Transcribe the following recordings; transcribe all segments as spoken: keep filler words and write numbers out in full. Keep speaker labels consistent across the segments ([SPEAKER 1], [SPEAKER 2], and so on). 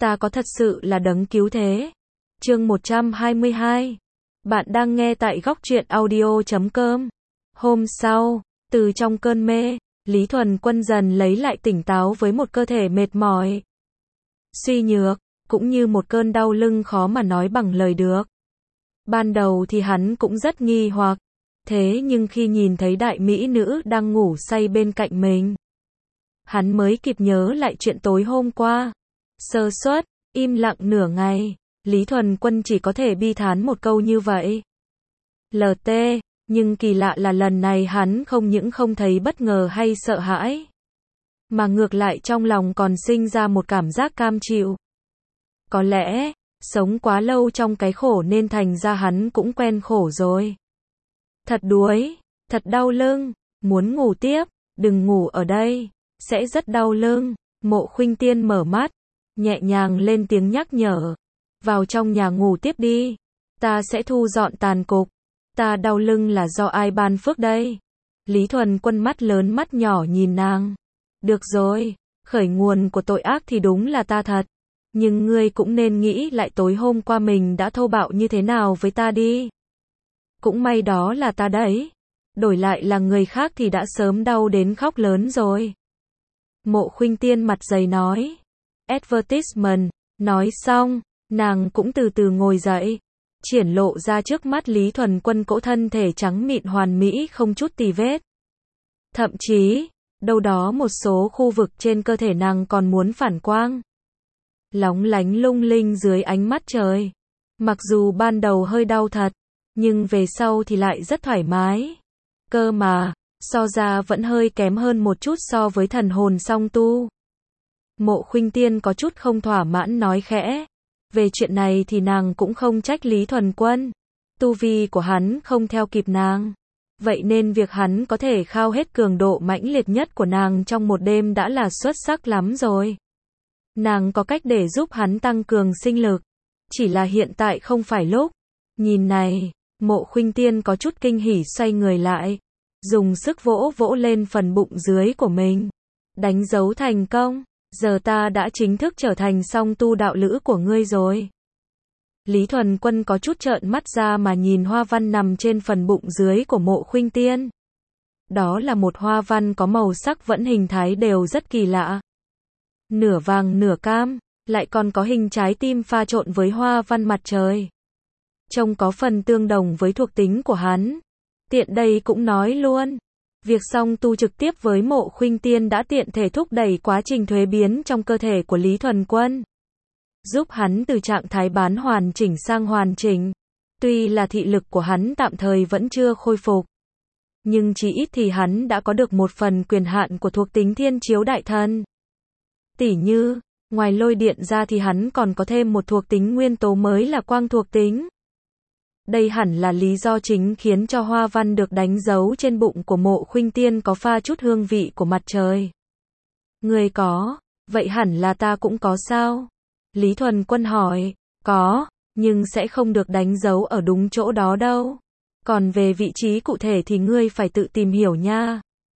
[SPEAKER 1] ta có thật sự là đấng cứu thế. Chương một trăm hai mươi hai. Bạn đang nghe tại góc truyện audio chấm com. Hôm sau, từ trong cơn mê, Lý Thuần Quân dần lấy lại tỉnh táo với một cơ thể mệt mỏi, suy nhược, cũng như một cơn đau lưng khó mà nói bằng lời được. Ban đầu thì hắn cũng rất nghi hoặc, thế nhưng khi nhìn thấy đại mỹ nữ đang ngủ say bên cạnh mình, hắn mới kịp nhớ lại chuyện tối hôm qua. Sơ suất, im lặng nửa ngày, Lý Thuần Quân chỉ có thể bi thán một câu như vậy. lờ tê, nhưng kỳ lạ là lần này hắn không những không thấy bất ngờ hay sợ hãi, mà ngược lại trong lòng còn sinh ra một cảm giác cam chịu. Có lẽ, sống quá lâu trong cái khổ nên thành ra hắn cũng quen khổ rồi. Thật đuối, thật đau lưng, muốn ngủ tiếp, đừng ngủ ở đây, sẽ rất đau lưng. Mộ Khuynh Tiên mở mắt, nhẹ nhàng lên tiếng nhắc nhở. Vào trong nhà ngủ tiếp đi, ta sẽ thu dọn tàn cục. Ta đau lưng là do ai ban phước đây? Lý Thuần Quân mắt lớn mắt nhỏ nhìn nàng. Được rồi, khởi nguồn của tội ác thì đúng là ta thật. Nhưng ngươi cũng nên nghĩ lại tối hôm qua mình đã thô bạo như thế nào với ta đi. Cũng may đó là ta đấy. Đổi lại là người khác thì đã sớm đau đến khóc lớn rồi. Mộ Khuynh Tiên mặt dày nói. Advertisement, nói xong, nàng cũng từ từ ngồi dậy, triển lộ ra trước mắt Lý Thuần Quân cỗ thân thể trắng mịn hoàn mỹ không chút tì vết. Thậm chí, đâu đó một số khu vực trên cơ thể nàng còn muốn phản quang, lóng lánh lung linh dưới ánh mắt trời. Mặc dù ban đầu hơi đau thật, nhưng về sau thì lại rất thoải mái. Cơ mà, so ra vẫn hơi kém hơn một chút so với thần hồn song tu. Mộ Khuynh Tiên có chút không thỏa mãn nói khẽ. Về chuyện này thì nàng cũng không trách Lý Thuần Quân. Tu vi của hắn không theo kịp nàng. Vậy nên việc hắn có thể khao hết cường độ mãnh liệt nhất của nàng trong một đêm đã là xuất sắc lắm rồi. Nàng có cách để giúp hắn tăng cường sinh lực. Chỉ là hiện tại không phải lúc. Nhìn này, Mộ Khuynh Tiên có chút kinh hỉ xoay người lại, dùng sức vỗ vỗ lên phần bụng dưới của mình. Đánh dấu thành công. Giờ ta đã chính thức trở thành song tu đạo lữ của ngươi rồi. Lý Thuần Quân có chút trợn mắt ra mà nhìn hoa văn nằm trên phần bụng dưới của Mộ Khuynh Tiên. Đó là một hoa văn có màu sắc vẫn hình thái đều rất kỳ lạ. Nửa vàng nửa cam, lại còn có hình trái tim pha trộn với hoa văn mặt trời. Trông có phần tương đồng với thuộc tính của hắn. Tiện đây cũng nói luôn. Việc song tu trực tiếp với Mộ Khuynh Tiên đã tiện thể thúc đẩy quá trình thuế biến trong cơ thể của Lý Thuần Quân, giúp hắn từ trạng thái bán hoàn chỉnh sang hoàn chỉnh. Tuy là thị lực của hắn tạm thời vẫn chưa khôi phục, nhưng chỉ ít thì hắn đã có được một phần quyền hạn của thuộc tính Thiên Chiếu Đại Thần. Tỉ như, ngoài lôi điện ra thì hắn còn có thêm một thuộc tính nguyên tố mới là quang thuộc tính. Đây hẳn là lý do chính khiến cho hoa văn được đánh dấu trên bụng của Mộ Khuynh Tiên có pha chút hương vị của mặt trời. Người có, vậy hẳn là ta cũng có sao? Lý Thuần Quân hỏi. Có, nhưng sẽ không được đánh dấu ở đúng chỗ đó đâu. Còn về vị trí cụ thể thì ngươi phải tự tìm hiểu nha.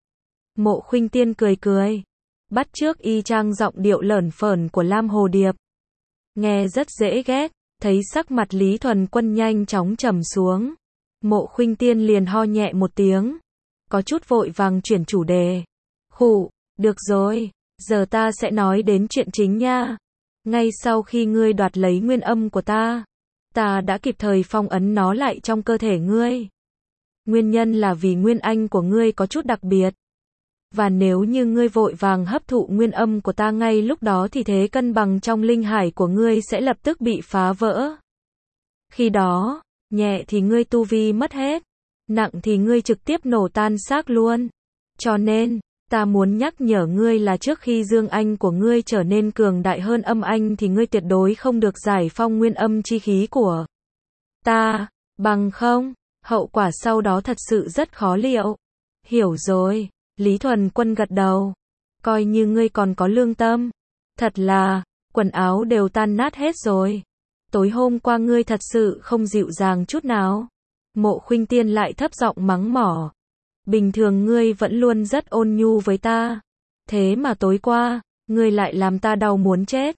[SPEAKER 1] Mộ Khuynh Tiên cười cười, bắt chước y chang giọng điệu lởn phởn của Lam Hồ Điệp. Nghe rất dễ ghét. Thấy sắc mặt Lý Thuần Quân nhanh chóng trầm xuống, Mộ Khuynh Tiên liền ho nhẹ một tiếng, có chút vội vàng chuyển chủ đề. Khụ, được rồi, giờ ta sẽ nói đến chuyện chính nha. Ngay sau khi ngươi đoạt lấy nguyên âm của ta, ta đã kịp thời phong ấn nó lại trong cơ thể ngươi. Nguyên nhân là vì nguyên anh của ngươi có chút đặc biệt. Và nếu như ngươi vội vàng hấp thụ nguyên âm của ta ngay lúc đó thì thế cân bằng trong linh hải của ngươi sẽ lập tức bị phá vỡ. Khi đó, nhẹ thì ngươi tu vi mất hết, nặng thì ngươi trực tiếp nổ tan xác luôn. Cho nên, ta muốn nhắc nhở ngươi là trước khi dương anh của ngươi trở nên cường đại hơn âm anh thì ngươi tuyệt đối không được giải phong nguyên âm chi khí của ta, bằng không, hậu quả sau đó thật sự rất khó liệu. Hiểu rồi. Lý Thuần Quân gật đầu. Coi như ngươi còn có lương tâm. Thật là, quần áo đều tan nát hết rồi. Tối hôm qua ngươi thật sự không dịu dàng chút nào. Mộ Khuynh Tiên lại thấp giọng mắng mỏ. Bình thường ngươi vẫn luôn rất ôn nhu với ta. Thế mà tối qua, ngươi lại làm ta đau muốn chết.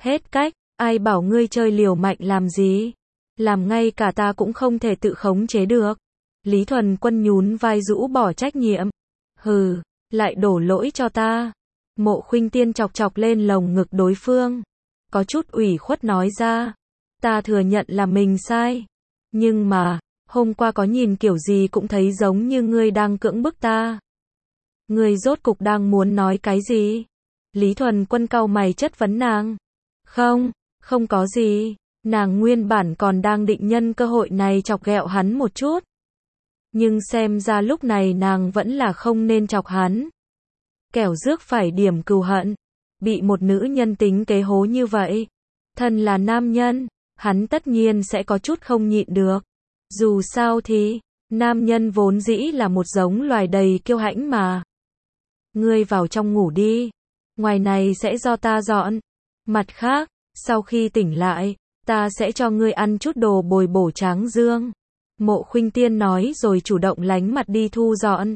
[SPEAKER 1] Hết cách, ai bảo ngươi chơi liều mạnh làm gì? Làm ngay cả ta cũng không thể tự khống chế được. Lý Thuần Quân nhún vai rũ bỏ trách nhiệm. Hừ, lại đổ lỗi cho ta. Mộ Khuynh Tiên chọc chọc lên lồng ngực đối phương. Có chút ủy khuất nói ra. Ta thừa nhận là mình sai. Nhưng mà, hôm qua có nhìn kiểu gì cũng thấy giống như ngươi đang cưỡng bức ta. Ngươi rốt cục đang muốn nói cái gì? Lý Thuần Quân cau mày chất vấn nàng. Không, không có gì. Nàng nguyên bản còn đang định nhân cơ hội này chọc ghẹo hắn một chút. Nhưng xem ra lúc này nàng vẫn là không nên chọc hắn. Kẻo rước phải điểm cừu hận. Bị một nữ nhân tính kế hố như vậy. Thân là nam nhân, hắn tất nhiên sẽ có chút không nhịn được. Dù sao thì, nam nhân vốn dĩ là một giống loài đầy kiêu hãnh mà. Ngươi vào trong ngủ đi. Ngoài này sẽ do ta dọn. Mặt khác, sau khi tỉnh lại, ta sẽ cho ngươi ăn chút đồ bồi bổ tráng dương. Mộ Khuynh Tiên nói rồi chủ động lánh mặt đi thu dọn.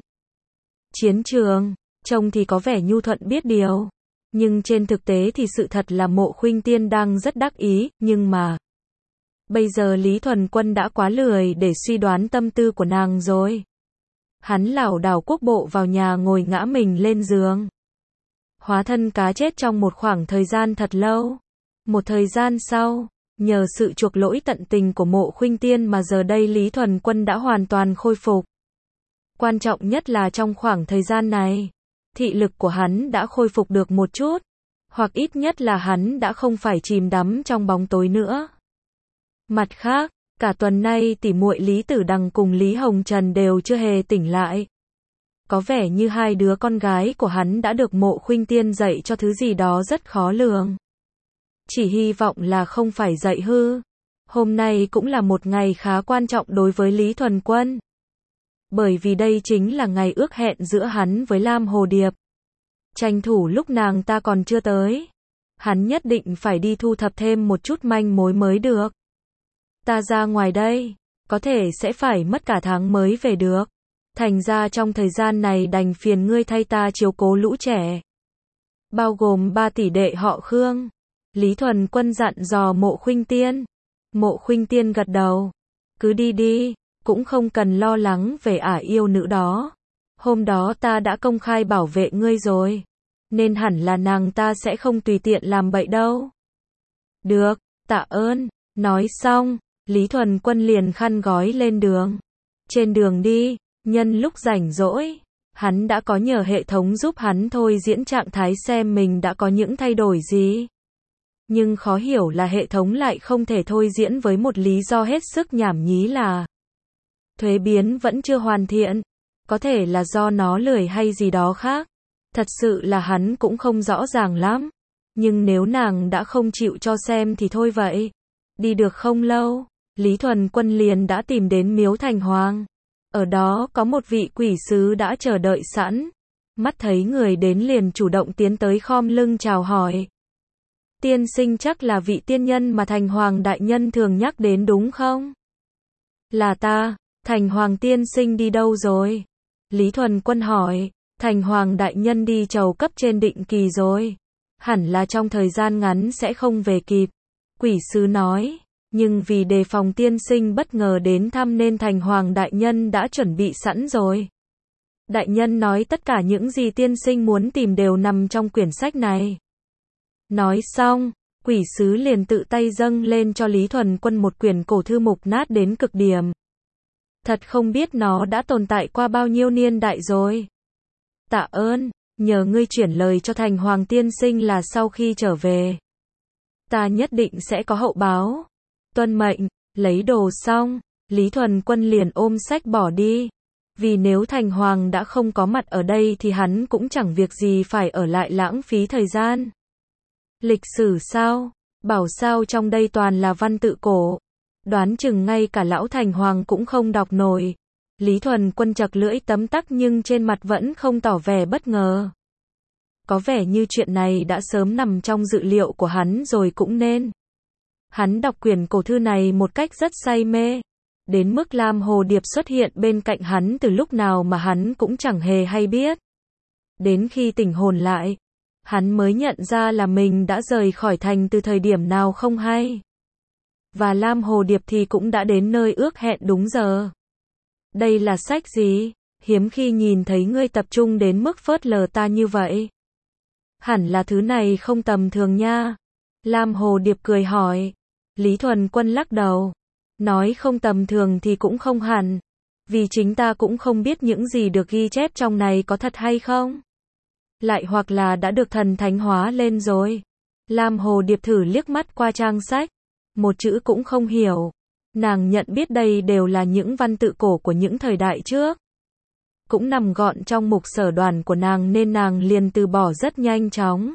[SPEAKER 1] Chiến trường, trông thì có vẻ nhu thuận biết điều. Nhưng trên thực tế thì sự thật là Mộ Khuynh Tiên đang rất đắc ý, nhưng mà bây giờ Lý Thuần Quân đã quá lười để suy đoán tâm tư của nàng rồi. Hắn lảo đảo quốc bộ vào nhà ngồi ngã mình lên giường. Hóa thân cá chết trong một khoảng thời gian thật lâu. Một thời gian sau, nhờ sự chuộc lỗi tận tình của Mộ Khuynh Tiên mà giờ đây Lý Thuần Quân đã hoàn toàn khôi phục. Quan trọng nhất là trong khoảng thời gian này, thị lực của hắn đã khôi phục được một chút, hoặc ít nhất là hắn đã không phải chìm đắm trong bóng tối nữa. Mặt khác, cả tuần nay tỉ muội Lý Tử Đằng cùng Lý Hồng Trần đều chưa hề tỉnh lại. Có vẻ như hai đứa con gái của hắn đã được Mộ Khuynh Tiên dạy cho thứ gì đó rất khó lường. Chỉ hy vọng là không phải dạy hư. Hôm nay cũng là một ngày khá quan trọng đối với Lý Thuần Quân. Bởi vì đây chính là ngày ước hẹn giữa hắn với Lam Hồ Điệp. Tranh thủ lúc nàng ta còn chưa tới. Hắn nhất định phải đi thu thập thêm một chút manh mối mới được. Ta ra ngoài đây, có thể sẽ phải mất cả tháng mới về được. Thành ra trong thời gian này đành phiền ngươi thay ta chiếu cố lũ trẻ. Bao gồm ba tỷ đệ họ Khương. Lý Thuần Quân dặn dò Mộ Khuynh Tiên. Mộ Khuynh Tiên gật đầu. Cứ đi đi, cũng không cần lo lắng về ả yêu nữ đó. Hôm đó ta đã công khai bảo vệ ngươi rồi. Nên hẳn là nàng ta sẽ không tùy tiện làm bậy đâu. Được, tạ ơn. Nói xong, Lý Thuần Quân liền khăn gói lên đường. Trên đường đi, nhân lúc rảnh rỗi, hắn đã có nhờ hệ thống giúp hắn thôi diễn trạng thái xem mình đã có những thay đổi gì. Nhưng khó hiểu là hệ thống lại không thể thôi diễn với một lý do hết sức nhảm nhí là thuế biến vẫn chưa hoàn thiện. Có thể là do nó lười hay gì đó khác. Thật sự là hắn cũng không rõ ràng lắm. Nhưng nếu nàng đã không chịu cho xem thì thôi vậy. Đi được không lâu, Lý Thuần Quân liền đã tìm đến miếu Thành Hoàng. Ở đó có một vị quỷ sứ đã chờ đợi sẵn. Mắt thấy người đến liền chủ động tiến tới khom lưng chào hỏi. Tiên sinh chắc là vị tiên nhân mà Thành Hoàng đại nhân thường nhắc đến đúng không? Là ta. Thành Hoàng tiên sinh đi đâu rồi? Lý Thuần Quân hỏi. Thành Hoàng đại nhân đi chầu cấp trên định kỳ rồi. Hẳn là trong thời gian ngắn sẽ không về kịp. Quỷ sứ nói. Nhưng vì đề phòng tiên sinh bất ngờ đến thăm nên Thành Hoàng đại nhân đã chuẩn bị sẵn rồi. Đại nhân nói tất cả những gì tiên sinh muốn tìm đều nằm trong quyển sách này. Nói xong, quỷ sứ liền tự tay dâng lên cho Lý Thuần Quân một quyển cổ thư mục nát đến cực điểm. Thật không biết nó đã tồn tại qua bao nhiêu niên đại rồi. Tạ ơn, nhờ ngươi chuyển lời cho Thành Hoàng tiên sinh là sau khi trở về, ta nhất định sẽ có hậu báo. Tuân mệnh. Lấy đồ xong, Lý Thuần Quân liền ôm sách bỏ đi. Vì nếu Thành Hoàng đã không có mặt ở đây thì hắn cũng chẳng việc gì phải ở lại lãng phí thời gian. Lịch sử sao? Bảo sao trong đây toàn là văn tự cổ. Đoán chừng ngay cả lão Thành Hoàng cũng không đọc nổi. Lý Thuần Quân chật lưỡi tấm tắc nhưng trên mặt vẫn không tỏ vẻ bất ngờ. Có vẻ như chuyện này đã sớm nằm trong dự liệu của hắn rồi cũng nên. Hắn đọc quyển cổ thư này một cách rất say mê. Đến mức Lam Hồ Điệp xuất hiện bên cạnh hắn từ lúc nào mà hắn cũng chẳng hề hay biết. Đến khi tỉnh hồn lại, hắn mới nhận ra là mình đã rời khỏi thành từ thời điểm nào không hay. Và Lam Hồ Điệp thì cũng đã đến nơi ước hẹn đúng giờ. Đây là sách gì? Hiếm khi nhìn thấy ngươi tập trung đến mức phớt lờ ta như vậy. Hẳn là thứ này không tầm thường nha. Lam Hồ Điệp cười hỏi. Lý Thuần Quân lắc đầu. Nói không tầm thường thì cũng không hẳn. Vì chính ta cũng không biết những gì được ghi chép trong này có thật hay không. Lại hoặc là đã được thần thánh hóa lên rồi. Lam Hồ Điệp thử liếc mắt qua trang sách. Một chữ cũng không hiểu. Nàng nhận biết đây đều là những văn tự cổ của những thời đại trước. Cũng nằm gọn trong mục sở đoàn của nàng nên nàng liền từ bỏ rất nhanh chóng.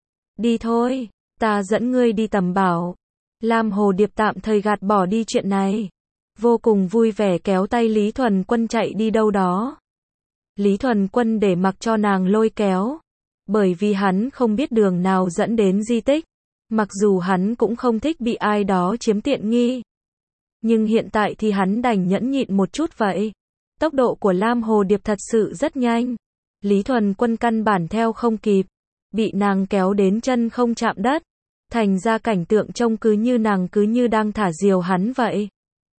[SPEAKER 1] Đi thôi, ta dẫn ngươi đi tầm bảo. Lam Hồ Điệp tạm thời gạt bỏ đi chuyện này. Vô cùng vui vẻ kéo tay Lý Thuần Quân chạy đi đâu đó. Lý Thuần Quân để mặc cho nàng lôi kéo. Bởi vì hắn không biết đường nào dẫn đến di tích. Mặc dù hắn cũng không thích bị ai đó chiếm tiện nghi. Nhưng hiện tại thì hắn đành nhẫn nhịn một chút vậy. Tốc độ của Lam Hồ Điệp thật sự rất nhanh. Lý Thuần Quân căn bản theo không kịp. Bị nàng kéo đến chân không chạm đất. Thành ra cảnh tượng trông cứ như nàng cứ như đang thả diều hắn vậy.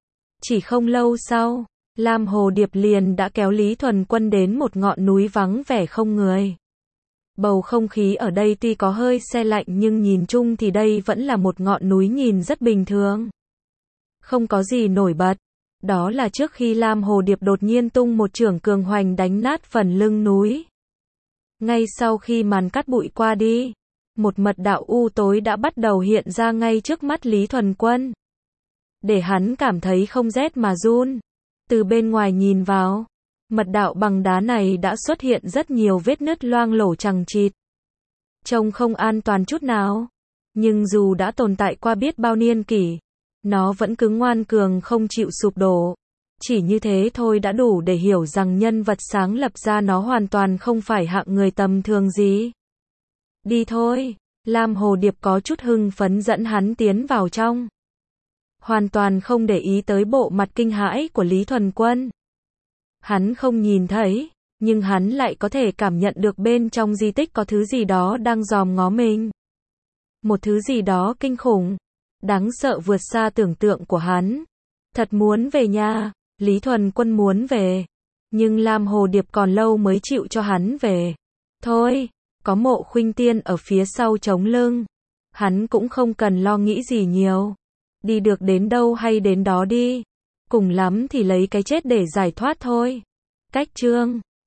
[SPEAKER 1] Chỉ không lâu sau, Lam Hồ Điệp liền đã kéo Lý Thuần Quân đến một ngọn núi vắng vẻ không người. Bầu không khí ở đây tuy có hơi se lạnh nhưng nhìn chung thì đây vẫn là một ngọn núi nhìn rất bình thường. Không có gì nổi bật. Đó là trước khi Lam Hồ Điệp đột nhiên tung một chưởng cường hoành đánh nát phần lưng núi. Ngay sau khi màn cát bụi qua đi, một mật đạo u tối đã bắt đầu hiện ra ngay trước mắt Lý Thuần Quân. Để hắn cảm thấy không rét mà run. Từ bên ngoài nhìn vào, mật đạo bằng đá này đã xuất hiện rất nhiều vết nứt loang lổ chằng chịt. Trông không an toàn chút nào. Nhưng dù đã tồn tại qua biết bao niên kỷ, nó vẫn cứ ngoan cường không chịu sụp đổ. Chỉ như thế thôi đã đủ để hiểu rằng nhân vật sáng lập ra nó hoàn toàn không phải hạng người tầm thường gì. Đi thôi, Lam Hồ Điệp có chút hưng phấn dẫn hắn tiến vào trong. Hoàn toàn không để ý tới bộ mặt kinh hãi của Lý Thuần Quân. Hắn không nhìn thấy, nhưng hắn lại có thể cảm nhận được bên trong di tích có thứ gì đó đang dòm ngó mình. Một thứ gì đó kinh khủng, đáng sợ vượt xa tưởng tượng của hắn. Thật muốn về nhà, Lý Thuần Quân muốn về. Nhưng Lam Hồ Điệp còn lâu mới chịu cho hắn về. Thôi, có Mộ Khuynh Tiên ở phía sau chống lưng. Hắn cũng không cần lo nghĩ gì nhiều. Đi được đến đâu hay đến đó đi. Cùng lắm thì lấy cái chết để giải thoát thôi. Cách chương